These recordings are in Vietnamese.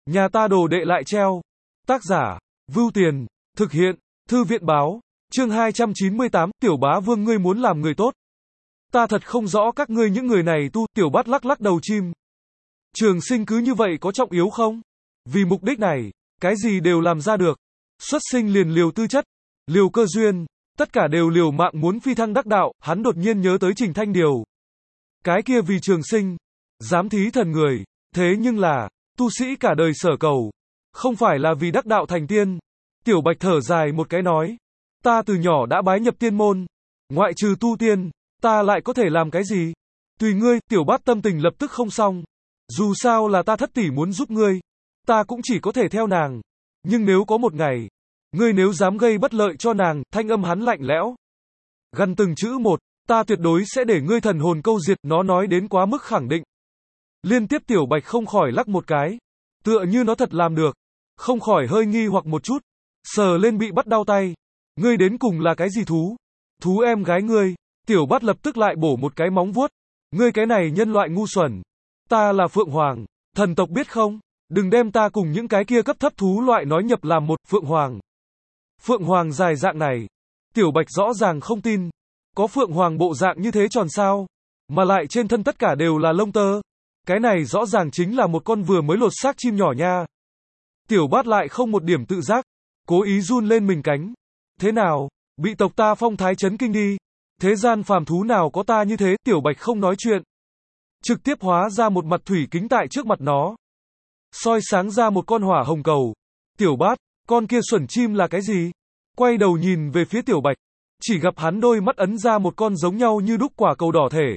Nhà ta đồ đệ lại treo. Tác giả, Vưu Tiền, thực hiện, Thư viện báo, chương 298, Tiểu Bá Vương ngươi muốn làm người tốt. Ta thật không rõ các ngươi những người này tu, Tiểu Bát lắc lắc đầu chim. Trường sinh cứ như vậy có trọng yếu không? Vì mục đích này, cái gì đều làm ra được. Xuất sinh liền liều tư chất, liều cơ duyên, tất cả đều liều mạng muốn phi thăng đắc đạo, hắn đột nhiên nhớ tới Trình Thanh Điều. Cái kia vì trường sinh, dám thí thần người, thế nhưng là, tu sĩ cả đời sở cầu, không phải là vì đắc đạo thành tiên. Tiểu Bạch thở dài một cái nói, ta từ nhỏ đã bái nhập tiên môn, ngoại trừ tu tiên, ta lại có thể làm cái gì? Tùy ngươi, Tiểu Bát tâm tình lập tức không xong. Dù sao là ta thất tỷ muốn giúp ngươi, ta cũng chỉ có thể theo nàng. Nhưng nếu có một ngày, ngươi nếu dám gây bất lợi cho nàng, thanh âm hắn lạnh lẽo. Gần từng chữ một, ta tuyệt đối sẽ để ngươi thần hồn câu diệt, nó nói đến quá mức khẳng định. Liên tiếp Tiểu Bạch không khỏi lắc một cái, tựa như nó thật làm được, không khỏi hơi nghi hoặc một chút, sờ lên bị bắt đau tay. Ngươi đến cùng là cái gì thú? Thú em gái ngươi. Tiểu Bát lập tức lại bổ một cái móng vuốt. Ngươi cái này nhân loại ngu xuẩn. Ta là Phượng Hoàng, thần tộc biết không? Đừng đem ta cùng những cái kia cấp thấp thú loại nói nhập làm một. Phượng Hoàng. Phượng Hoàng dài dạng này. Tiểu Bạch rõ ràng không tin. Có Phượng Hoàng bộ dạng như thế tròn sao? Mà lại trên thân tất cả đều là lông tơ. Cái này rõ ràng chính là một con vừa mới lột xác chim nhỏ nha. Tiểu Bát lại không một điểm tự giác, cố ý run lên mình cánh. Thế nào? Bị tộc ta phong thái chấn kinh đi. Thế gian phàm thú nào có ta như thế? Tiểu Bạch không nói chuyện, trực tiếp hóa ra một mặt thủy kính tại trước mặt nó, soi sáng ra một con hỏa hồng cầu. Tiểu Bát, con kia xuẩn chim là cái gì? Quay đầu nhìn về phía Tiểu Bạch, chỉ gặp hắn đôi mắt ấn ra một con giống nhau như đúc quả cầu đỏ thể.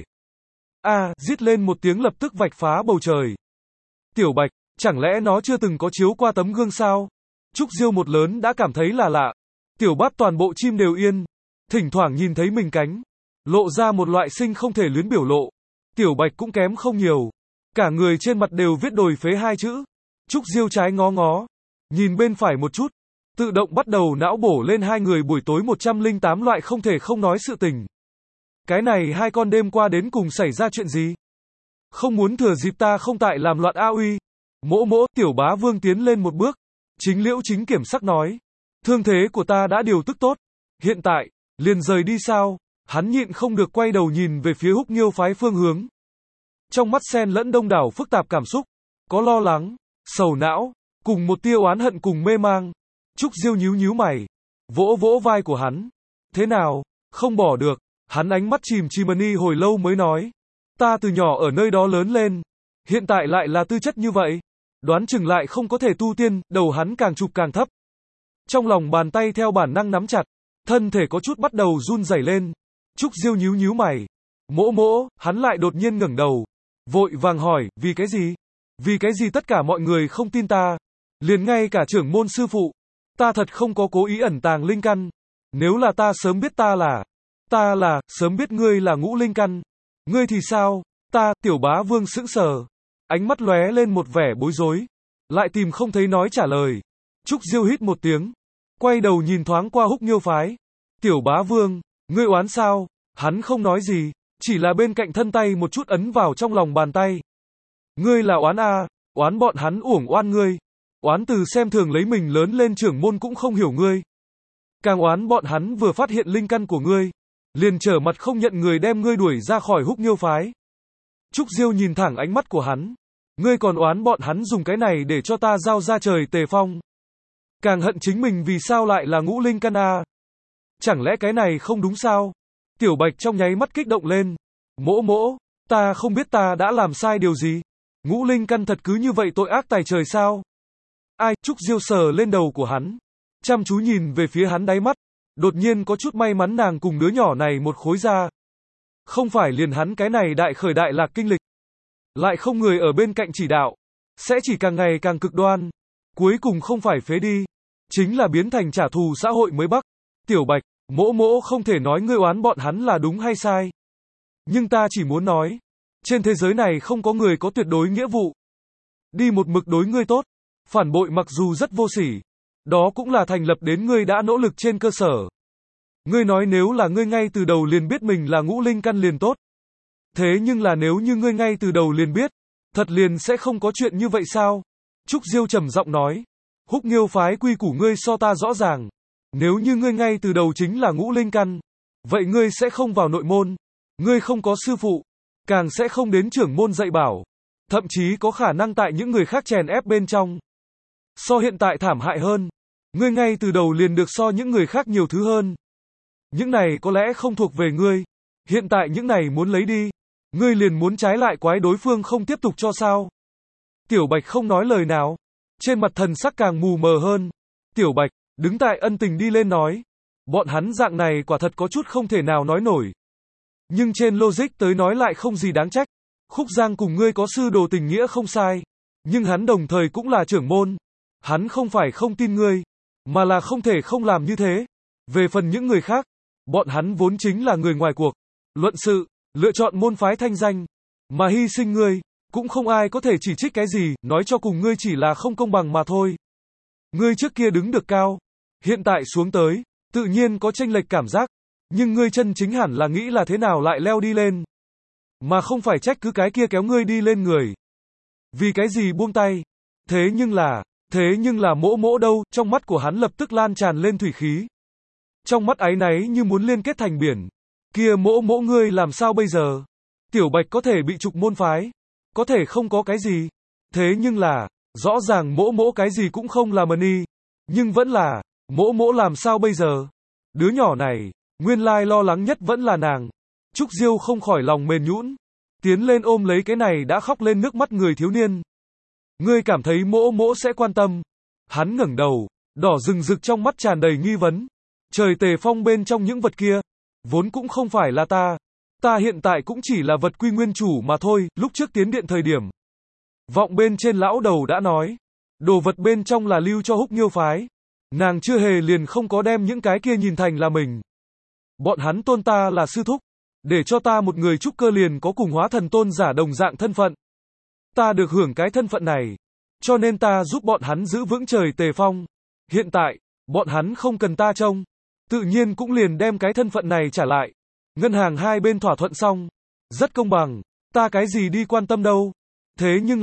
Rít lên một tiếng lập tức vạch phá bầu trời. Tiểu Bạch, chẳng lẽ nó chưa từng có chiếu qua tấm gương sao? Trúc Diêu một lớn đã cảm thấy là lạ. Tiểu Bát toàn bộ chim đều yên, thỉnh thoảng nhìn thấy mình cánh, lộ ra một loại sinh không thể luyến biểu lộ. Tiểu Bạch cũng kém không nhiều, cả người trên mặt đều viết đồi phế hai chữ. Trúc Diêu trái ngó ngó, nhìn bên phải một chút, tự động bắt đầu não bổ lên hai người buổi tối 108 loại không thể không nói sự tình. Cái này hai con đêm qua đến cùng xảy ra chuyện gì? Không muốn thừa dịp ta không tại làm loạn A uy. Mỗ, Tiểu Bá Vương tiến lên một bước, chính liễu chính kiểm sắc nói, thương thế của ta đã điều tức tốt, hiện tại, liền rời đi sao? Hắn nhịn không được quay đầu nhìn về phía Húc Nghiêu phái phương hướng. Trong mắt xen lẫn đông đảo phức tạp cảm xúc, có lo lắng, sầu não, cùng một tia oán hận cùng mê mang. Trúc Diêu nhíu nhíu mày, vỗ vỗ vai của hắn. Thế nào? Không bỏ được. Hắn ánh mắt chìm chimani hồi lâu mới nói, ta từ nhỏ ở nơi đó lớn lên, hiện tại lại là tư chất như vậy, đoán chừng lại không có thể tu tiên. Đầu hắn càng chụp càng thấp, trong lòng bàn tay theo bản năng nắm chặt, thân thể có chút bắt đầu run rẩy lên. Trúc Diêu nhíu nhíu mày, mỗ, hắn lại đột nhiên ngẩng đầu, vội vàng hỏi, vì cái gì? Vì cái gì tất cả mọi người không tin ta? Liền ngay cả trưởng môn sư phụ, ta thật không có cố ý ẩn tàng linh căn. Nếu là ta sớm biết sớm biết ngươi là ngũ linh căn. Ngươi thì sao? Tiểu Bá Vương sững sờ, ánh mắt lóe lên một vẻ bối rối, lại tìm không thấy nói trả lời. Trúc Diêu hít một tiếng, quay đầu nhìn thoáng qua Húc Nghiêu phái. Tiểu Bá Vương, ngươi oán sao? Hắn không nói gì, chỉ là bên cạnh thân tay một chút ấn vào trong lòng bàn tay. Ngươi là oán oán bọn hắn uổng oan ngươi. Oán từ xem thường lấy mình lớn lên trưởng môn cũng không hiểu ngươi. Càng oán bọn hắn vừa phát hiện linh căn của ngươi, liền trở mặt không nhận người đem ngươi đuổi ra khỏi Húc Nghiêu phái. Trúc Diêu nhìn thẳng ánh mắt của hắn. Ngươi còn oán bọn hắn dùng cái này để cho ta giao ra trời Tề Phong. Càng hận chính mình vì sao lại là ngũ linh căn Chẳng lẽ cái này không đúng sao? Tiểu Bạch trong nháy mắt kích động lên. Mỗ, ta không biết ta đã làm sai điều gì. Ngũ linh căn thật cứ như vậy tội ác tày trời sao? Trúc Diêu sờ lên đầu của hắn, chăm chú nhìn về phía hắn đáy mắt, đột nhiên có chút may mắn nàng cùng đứa nhỏ này một khối ra. Không phải liền hắn cái này đại khởi đại lạc kinh lịch, lại không người ở bên cạnh chỉ đạo, sẽ chỉ càng ngày càng cực đoan, cuối cùng không phải phế đi, chính là biến thành trả thù xã hội mới bắc. Tiểu Bạch, mỗ không thể nói ngươi oán bọn hắn là đúng hay sai. Nhưng ta chỉ muốn nói, trên thế giới này không có người có tuyệt đối nghĩa vụ đi một mực đối ngươi tốt. Phản bội mặc dù rất vô sỉ, đó cũng là thành lập đến ngươi đã nỗ lực trên cơ sở. Ngươi nói nếu là ngươi ngay từ đầu liền biết mình là ngũ linh căn liền tốt. Thế nhưng là nếu như ngươi ngay từ đầu liền biết, thật liền sẽ không có chuyện như vậy sao? Trúc Diêu trầm giọng nói. Húc Nghiêu phái quy củ ngươi so ta rõ ràng. Nếu như ngươi ngay từ đầu chính là ngũ linh căn, vậy ngươi sẽ không vào nội môn. Ngươi không có sư phụ, càng sẽ không đến trưởng môn dạy bảo. Thậm chí có khả năng tại những người khác chèn ép bên trong. So hiện tại thảm hại hơn. Ngươi ngay từ đầu liền được so những người khác nhiều thứ hơn. Những này có lẽ không thuộc về ngươi. Hiện tại những này muốn lấy đi. Ngươi liền muốn trái lại quái đối phương không tiếp tục cho sao. Tiểu Bạch không nói lời nào. Trên mặt thần sắc càng mù mờ hơn. Tiểu Bạch, đứng tại ân tình đi lên nói. Bọn hắn dạng này quả thật có chút không thể nào nói nổi. Nhưng trên logic tới nói lại không gì đáng trách. Khúc Giang cùng ngươi có sư đồ tình nghĩa không sai. Nhưng hắn đồng thời cũng là trưởng môn. Hắn không phải không tin ngươi, mà là không thể không làm như thế. Về phần những người khác, bọn hắn vốn chính là người ngoài cuộc. Luận sự, lựa chọn môn phái thanh danh. Mà hy sinh ngươi, cũng không ai có thể chỉ trích cái gì, nói cho cùng ngươi chỉ là không công bằng mà thôi. Ngươi trước kia đứng được cao, hiện tại xuống tới, tự nhiên có chênh lệch cảm giác. Nhưng ngươi chân chính hẳn là nghĩ là thế nào lại leo đi lên. Mà không phải trách cứ cái kia kéo ngươi đi lên người. Vì cái gì buông tay. Thế nhưng là mỗ mỗ đâu, trong mắt của hắn lập tức lan tràn lên thủy khí. Trong mắt áy náy như muốn liên kết thành biển. Kia mỗ mỗ ngươi làm sao bây giờ? Tiểu Bạch có thể bị trục môn phái. Có thể không có cái gì. Thế nhưng là, rõ ràng mỗ mỗ cái gì cũng không làm ni. Nhưng vẫn là, mỗ mỗ làm sao bây giờ? Đứa nhỏ này, nguyên lai lo lắng nhất vẫn là nàng. Trúc Diêu không khỏi lòng mềm nhũn, tiến lên ôm lấy cái này đã khóc lên nước mắt người thiếu niên. Ngươi cảm thấy mỗ mỗ sẽ quan tâm? Hắn ngẩng đầu, đỏ rừng rực trong mắt tràn đầy nghi vấn. Trời Tề Phong bên trong những vật kia, vốn cũng không phải là ta. Ta hiện tại cũng chỉ là vật quy nguyên chủ mà thôi. Lúc trước tiến điện thời điểm, vọng bên trên lão đầu đã nói, đồ vật bên trong là lưu cho Húc Nghiêu phái. Nàng chưa hề liền không có đem những cái kia nhìn thành là mình. Bọn hắn tôn ta là sư thúc, để cho ta một người trúc cơ liền có cùng hóa thần tôn giả đồng dạng thân phận. Ta được hưởng cái thân phận này, cho nên ta giúp bọn hắn giữ vững Trời Tề Phong. Hiện tại, bọn hắn không cần ta trông, tự nhiên cũng liền đem cái thân phận này trả lại. Ngân hàng hai bên thỏa thuận xong, rất công bằng, ta cái gì đi quan tâm đâu. Thế nhưng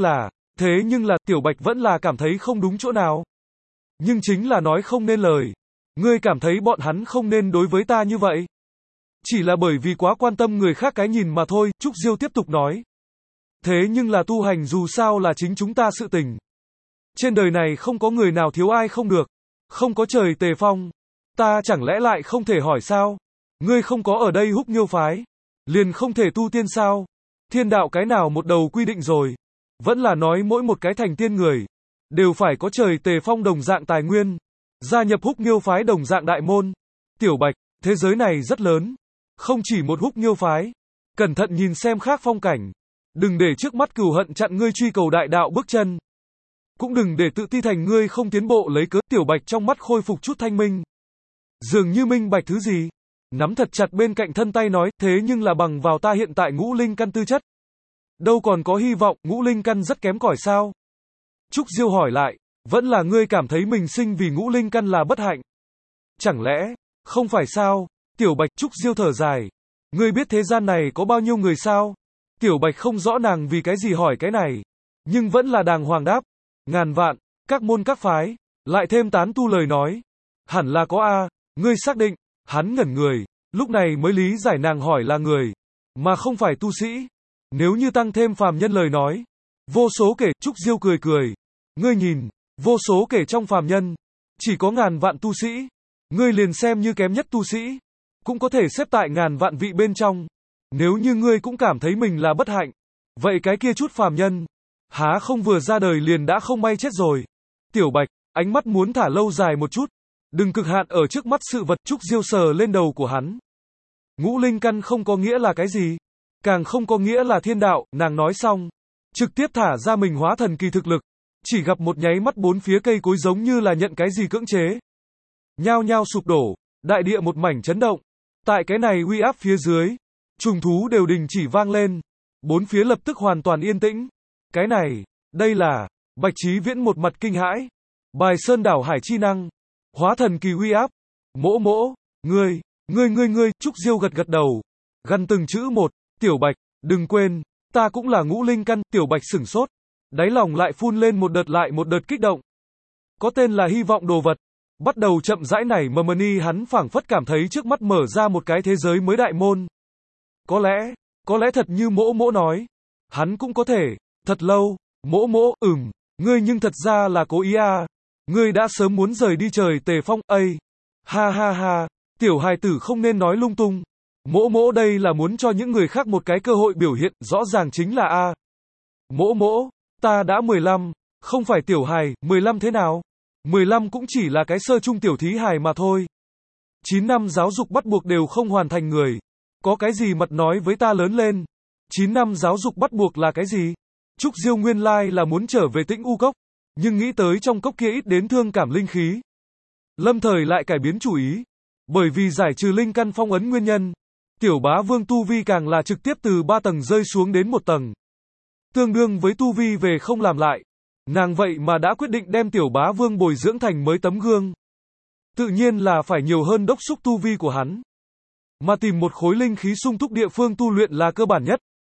là, Tiểu Bạch vẫn là cảm thấy không đúng chỗ nào. Nhưng chính là nói không nên lời. Ngươi cảm thấy bọn hắn không nên đối với ta như vậy. Chỉ là bởi vì quá quan tâm người khác cái nhìn mà thôi, Trúc Diêu tiếp tục nói. Thế nhưng là tu hành dù sao là chính chúng ta sự tình. Trên đời này không có người nào thiếu ai không được. Không có Trời Tề Phong. Ta chẳng lẽ lại không thể hỏi sao? Ngươi không có ở đây Húc Nghiêu phái. Liền không thể tu tiên sao? Thiên đạo cái nào một đầu quy định rồi. Vẫn là nói mỗi một cái thành tiên người đều phải có Trời Tề Phong đồng dạng tài nguyên. Gia nhập Húc Nghiêu phái đồng dạng đại môn. Tiểu Bạch, thế giới này rất lớn. Không chỉ một Húc Nghiêu phái. Cẩn thận nhìn xem khác phong cảnh. Đừng để trước mắt cừu hận chặn ngươi truy cầu đại đạo bước chân. Cũng đừng để tự ti thành ngươi không tiến bộ lấy cớ. Tiểu Bạch trong mắt khôi phục chút thanh minh. Dường như minh bạch thứ gì. Nắm thật chặt bên cạnh thân tay nói, thế nhưng là bằng vào ta hiện tại ngũ linh căn tư chất. Đâu còn có hy vọng, ngũ linh căn rất kém cỏi sao? Trúc Diêu hỏi lại, vẫn là ngươi cảm thấy mình sinh vì ngũ linh căn là bất hạnh. Chẳng lẽ, không phải sao? Tiểu Bạch, Trúc Diêu thở dài. Ngươi biết thế gian này có bao nhiêu người sao? Tiểu Bạch không rõ nàng vì cái gì hỏi cái này. Nhưng vẫn là đàng hoàng đáp. Ngàn vạn, các môn các phái, lại thêm tán tu lời nói. Hẳn là có a, ngươi xác định. Hắn ngẩn người, lúc này mới lý giải nàng hỏi là người, mà không phải tu sĩ. Nếu như tăng thêm phàm nhân lời nói, vô số kể, Trúc Diêu cười cười. Ngươi nhìn, vô số kể trong phàm nhân, chỉ có ngàn vạn tu sĩ. Ngươi liền xem như kém nhất tu sĩ, cũng có thể xếp tại ngàn vạn vị bên trong. Nếu như ngươi cũng cảm thấy mình là bất hạnh, vậy cái kia chút phàm nhân, há không vừa ra đời liền đã không may chết rồi. Tiểu Bạch, ánh mắt muốn thả lâu dài một chút. Đừng cực hạn ở trước mắt sự vật. Trúc Diêu sờ lên đầu của hắn. Ngũ linh căn không có nghĩa là cái gì. Càng không có nghĩa là thiên đạo. Nàng nói xong, trực tiếp thả ra mình hóa thần kỳ thực lực. Chỉ gặp một nháy mắt bốn phía cây cối giống như là nhận cái gì cưỡng chế. Nhao nhao sụp đổ. Đại địa một mảnh chấn động. Tại cái này uy áp phía dưới, trùng thú đều đình chỉ vang lên. Bốn phía lập tức hoàn toàn yên tĩnh. Cái này, đây là, Bạch Chí Viễn một mặt kinh hãi. Bài sơn đảo hải chi năng. Hóa thần kỳ uy áp. Mỗ mỗ, ngươi, Trúc Diêu gật đầu. Gằn từng chữ một, Tiểu Bạch, đừng quên, ta cũng là ngũ linh căn. Tiểu Bạch sửng sốt. Đáy lòng lại phun lên một đợt kích động. Có tên là hy vọng đồ vật. Bắt đầu chậm rãi nảy mầm hắn phảng phất cảm thấy trước mắt mở ra một cái thế giới mới đại môn. Có lẽ thật như mỗ mỗ nói. Hắn cũng có thể, thật lâu, mỗ, ngươi nhưng thật ra là cố ý à. Ngươi đã sớm muốn rời đi trời Tề Phong, ha, tiểu hài tử không nên nói lung tung. Mỗ đây là muốn cho những người khác một cái cơ hội biểu hiện, rõ ràng chính là a. Mỗ, ta đã 15, không phải tiểu hài, 15 thế nào? 15 cũng chỉ là cái sơ trung tiểu thí hài mà thôi. 9 năm giáo dục bắt buộc đều không hoàn thành người. Có cái gì mật nói với ta lớn lên? 9 năm giáo dục bắt buộc là cái gì? Trúc Diêu nguyên lai là muốn trở về Tĩnh U Cốc, nhưng nghĩ tới trong cốc kia ít đến thương cảm linh khí. Lâm thời lại cải biến chủ ý. Bởi vì giải trừ linh căn phong ấn nguyên nhân, Tiểu Bá Vương tu vi càng là trực tiếp từ 3 tầng rơi xuống đến 1 tầng. Tương đương với tu vi về không làm lại. Nàng vậy mà đã quyết định đem Tiểu Bá Vương bồi dưỡng thành mới tấm gương. Tự nhiên là phải nhiều hơn đốc xúc tu vi của hắn. Mà tìm một khối linh khí sung túc địa phương tu luyện là cơ bản nhất.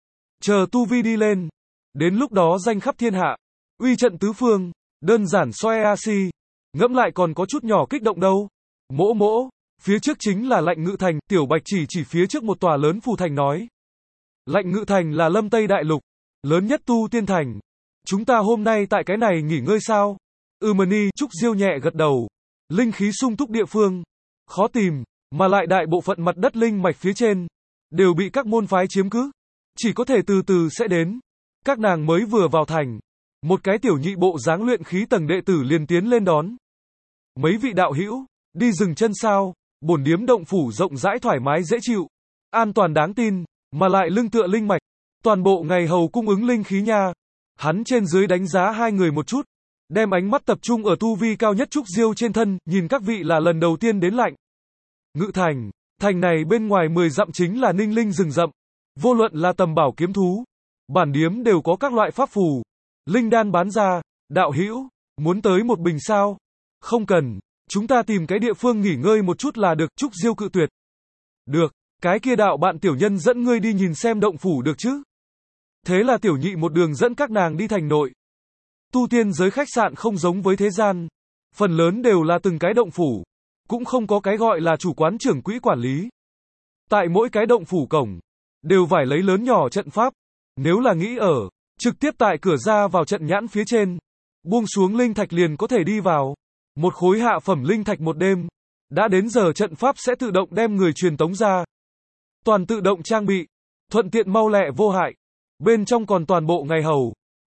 Chờ tu vi đi lên, đến lúc đó danh khắp thiên hạ, uy trận tứ phương, đơn giản xoe AC. Ngẫm lại còn có chút nhỏ kích động đâu. Mỗ, phía trước chính là Lạnh Ngự Thành, Tiểu Bạch chỉ phía trước một tòa lớn phù thành nói. Lạnh Ngự Thành là Lâm Tây Đại Lục, lớn nhất tu tiên thành. Chúng ta hôm nay tại cái này nghỉ ngơi sao? Trúc Diêu nhẹ gật đầu. Linh khí sung túc địa phương, khó tìm, mà lại đại bộ phận mặt đất linh mạch phía trên, đều bị các môn phái chiếm cứ. Chỉ có thể từ từ sẽ đến. Các nàng mới vừa vào thành, một cái tiểu nhị bộ dáng luyện khí tầng đệ tử liền tiến lên đón. Mấy vị đạo hữu, đi dừng chân sao? Bổn điếm động phủ rộng rãi thoải mái dễ chịu, an toàn đáng tin, mà lại lưng tựa linh mạch, toàn bộ ngày hầu cung ứng linh khí nha. Hắn trên dưới đánh giá hai người một chút, đem ánh mắt tập trung ở tu vi cao nhất Trúc Diêu trên thân, nhìn các vị là lần đầu tiên đến Lạnh Ngự Thành, thành này bên ngoài 10 dặm chính là ninh linh rừng rậm, vô luận là tầm bảo kiếm thú, bản điếm đều có các loại pháp phù, linh đan bán ra. Đạo hữu, muốn tới một bình sao? Không cần, chúng ta tìm cái địa phương nghỉ ngơi một chút là được. Trúc Diêu cự tuyệt. Được, cái kia đạo bạn tiểu nhân dẫn ngươi đi nhìn xem động phủ được chứ? Thế là tiểu nhị một đường dẫn các nàng đi thành nội. Tu tiên giới khách sạn không giống với thế gian, phần lớn đều là từng cái động phủ, cũng không có cái gọi là chủ quán trưởng quỹ quản lý. Tại mỗi cái động phủ cổng, đều phải lấy lớn nhỏ trận pháp. Nếu là nghĩ ở, trực tiếp tại cửa ra vào trận nhãn phía trên, buông xuống linh thạch liền có thể đi vào. Một khối hạ phẩm linh thạch một đêm. Đã đến giờ trận pháp sẽ tự động đem người truyền tống ra. Toàn tự động trang bị, thuận tiện mau lẹ vô hại. Bên trong còn toàn bộ ngày hầu,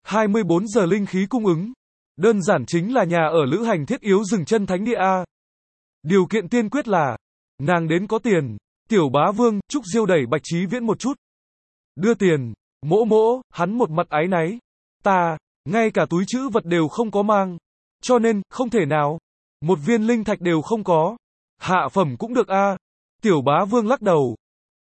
24 giờ linh khí cung ứng. Đơn giản chính là nhà ở lữ hành thiết yếu dừng chân thánh địa A. Điều kiện tiên quyết là, nàng đến có tiền. Tiểu Bá Vương, Trúc Diêu đẩy Bạch Chí Viễn một chút. Đưa tiền, mỗ, hắn một mặt áy náy. Ta, ngay cả túi trữ vật đều không có mang. Cho nên, không thể nào. Một viên linh thạch đều không có. Hạ phẩm cũng được a. Tiểu Bá Vương lắc đầu.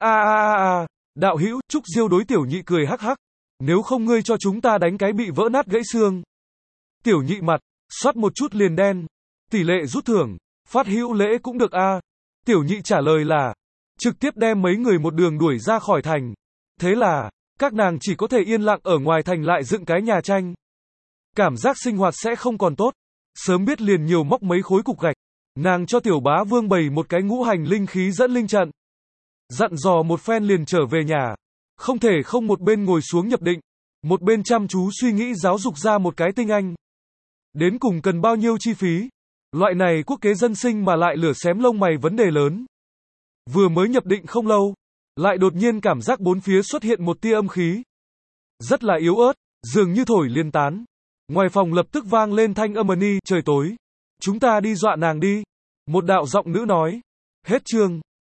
Đạo hữu, Trúc Diêu đối tiểu nhị cười hắc hắc. Nếu không ngươi cho chúng ta đánh cái bị vỡ nát gãy xương. Tiểu nhị mặt, xoát một chút liền đen. Tỷ lệ rút thưởng, phát hữu lễ cũng được a. Tiểu nhị trả lời là, trực tiếp đem mấy người một đường đuổi ra khỏi thành. Thế là, các nàng chỉ có thể yên lặng ở ngoài thành lại dựng cái nhà tranh. Cảm giác sinh hoạt sẽ không còn tốt. Sớm biết liền nhiều móc mấy khối cục gạch. Nàng cho Tiểu Bá Vương bày một cái ngũ hành linh khí dẫn linh trận. Dặn dò một phen liền trở về nhà. Không thể không một bên ngồi xuống nhập định, một bên chăm chú suy nghĩ giáo dục ra một cái tinh anh. Đến cùng cần bao nhiêu chi phí? Loại này quốc kế dân sinh mà lại lửa xém lông mày vấn đề lớn. Vừa mới nhập định không lâu, lại đột nhiên cảm giác bốn phía xuất hiện một tia âm khí. Rất là yếu ớt, dường như thổi liền tán. Ngoài phòng lập tức vang lên thanh âm trời tối. Chúng ta đi dọa nàng đi. Một đạo giọng nữ nói. Hết chương.